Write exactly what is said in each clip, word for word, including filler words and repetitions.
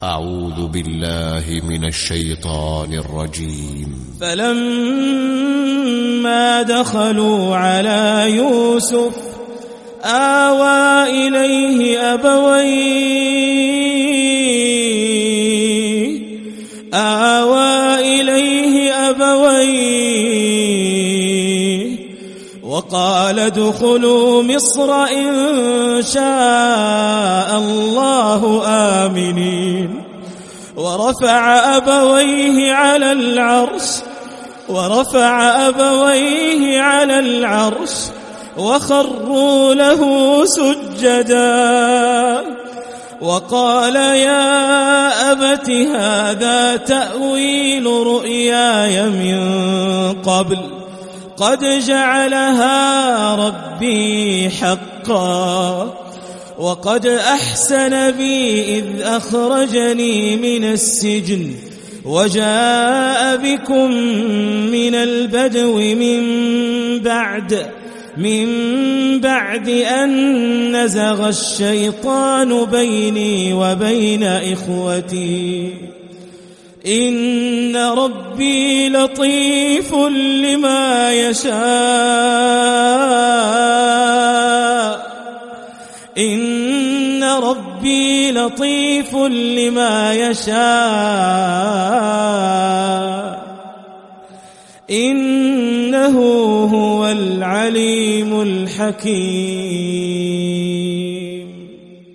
أعوذ بالله من الشيطان الرجيم. فلما دخلوا على يوسف آوى إليه أبويه آوى إليه أبويه وقال ادخلوا مصر إن شاء الله آمنين ورفع أبويه على العرش ورفع أبويه على العرش وخروا له سجدا وقال يا أبت هذا تأويل رؤياي من قبل قد جعلها ربي حقا وقد أحسن بي إذ أخرجني من السجن وجاء بكم من البدو من بعد من بعد أن نزغ الشيطان بيني وبين إخوتي إن ربي لطيف لما يشاء إن ربي لطيف لما يشاء إنه هو العليم الحكيم.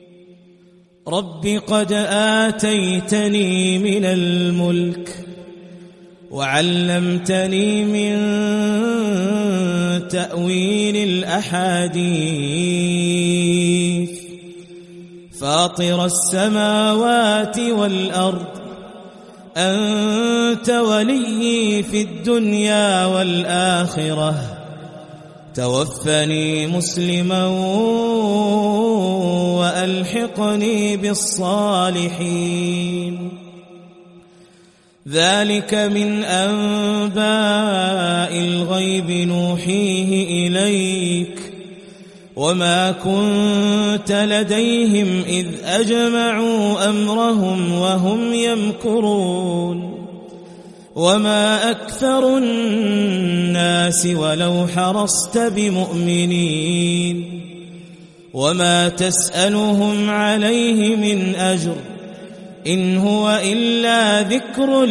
رب قد آتيتني من الملك وعلمتني من تأويل الأحاديث فاطر السماوات والأرض أنت ولي في الدنيا والآخرة توفني مسلما وألحقني بالصالحين. ذلك من أنباء الغيب نوحيه إليك وما كنت لديهم إذ أجمعوا أمرهم وهم يمكرون وما أكثر الناس ولو حرصت بمؤمنين وما تسألهم عليه من أجر إن هو إلا ذكر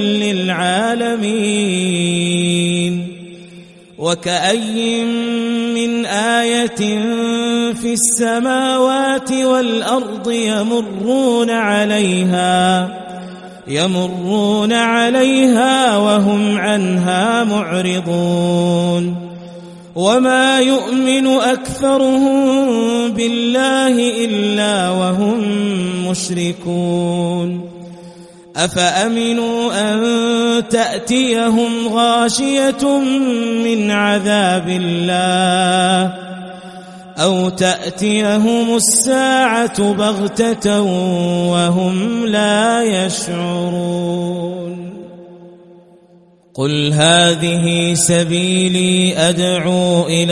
للعالمين. وكأي من آية في السماوات والأرض يمرون عليها يمرون عليها وهم عنها معرضون وما يؤمن أكثرهم بالله إلا وهم مشركون. أفأمنوا أن تأتيهم غاشية من عذاب الله أو تأتيهم الساعة بغتة وهم لا يشعرون. قل هذه سبيلي أدعو إلى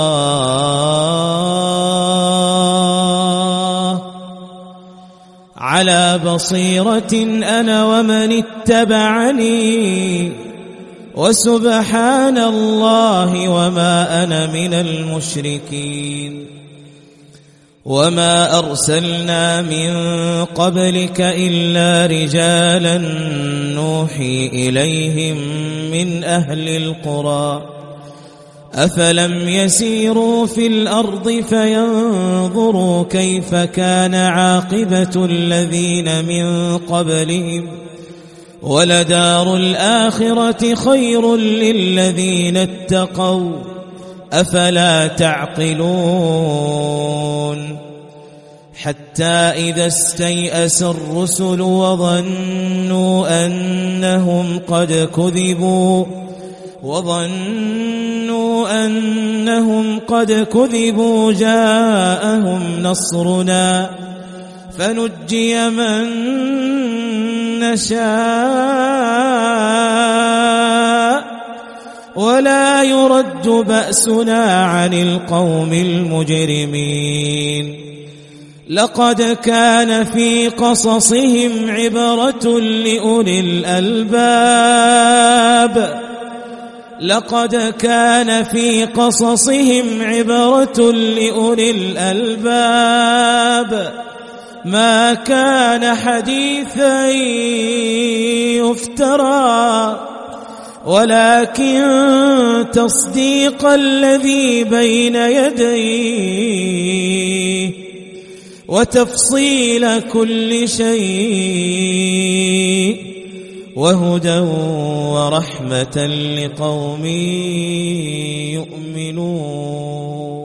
الله على بصيرة أنا ومن اتبعني وسبحان الله وما أنا من المشركين. وما أرسلنا من قبلك إلا رجالا نوحي إليهم من أهل القرى أفلم يسيروا في الأرض فينظروا كيف كان عاقبة الذين من قبلهم ولدار الآخرة خير للذين اتقوا أفلا تعقلون. حتى إذا استيأس الرسل وظنوا أنهم قد كذبوا وظنوا أنهم قد كذبوا جاءهم نصرنا فنجي من نشاء ولا يرد بأسنا عن القوم المجرمين. لقد كان في قصصهم عبرة لأولي الألباب لقد كان في قصصهم عبرة لأولي الألباب ما كان حديثا يفترى ولكن تصديق الذي بين يديه وتفصيل كل شيء وهدى ورحمة لقوم يؤمنون.